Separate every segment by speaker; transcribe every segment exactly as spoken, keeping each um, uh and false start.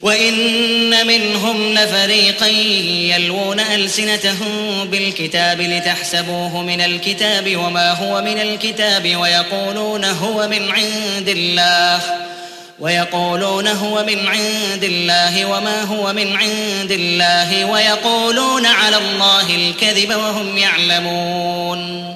Speaker 1: وإن منهم لفريقا يلوون ألسنتهم بالكتاب لتحسبوه من الكتاب وما هو من الكتاب ويقولون هو من عند الله ويقولون هو من عند الله وما هو من عند الله ويقولون على الله الكذب وهم يعلمون.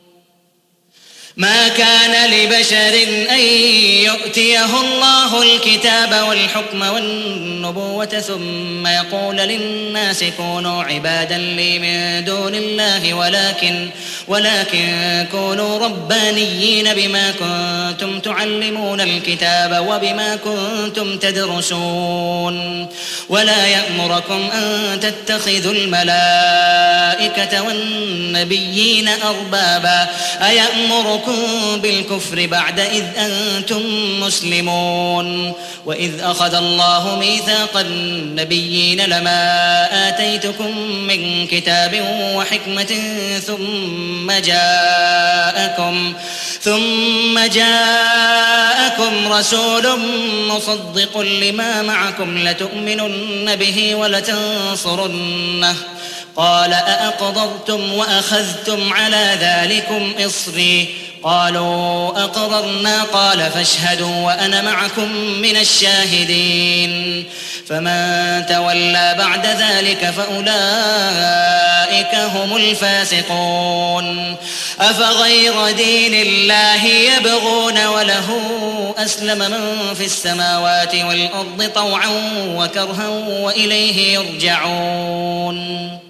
Speaker 1: ما كان لبشر أن يؤتيه الله الكتاب والحكم والنبوة ثم يقول للناس كونوا عبادا لي من دون الله ولكن ولكن كونوا ربانيين بما كنتم تعلمون الكتاب وبما كنتم تدرسون. ولا يأمركم أن تتخذوا الملائكة والنبيين أربابا أيأمركم بالكفر بعد إذ أنتم مسلمون. وإذ أخذ الله ميثاق النبيين لما آتيتكم من كتاب وحكمة ثم جاءكم ثم جاءكم رسول مصدق لما معكم لتؤمنن به ولتنصرنه قال أأقررتم وأخذتم على ذلكم إصري قالوا أقررنا قال فاشهدوا وأنا معكم من الشاهدين. فمن تولى بعد ذلك فأولئك هم الفاسقون. أفغير دين الله يبغون وله أسلم من في السماوات والأرض طوعا وكرها وإليه يرجعون.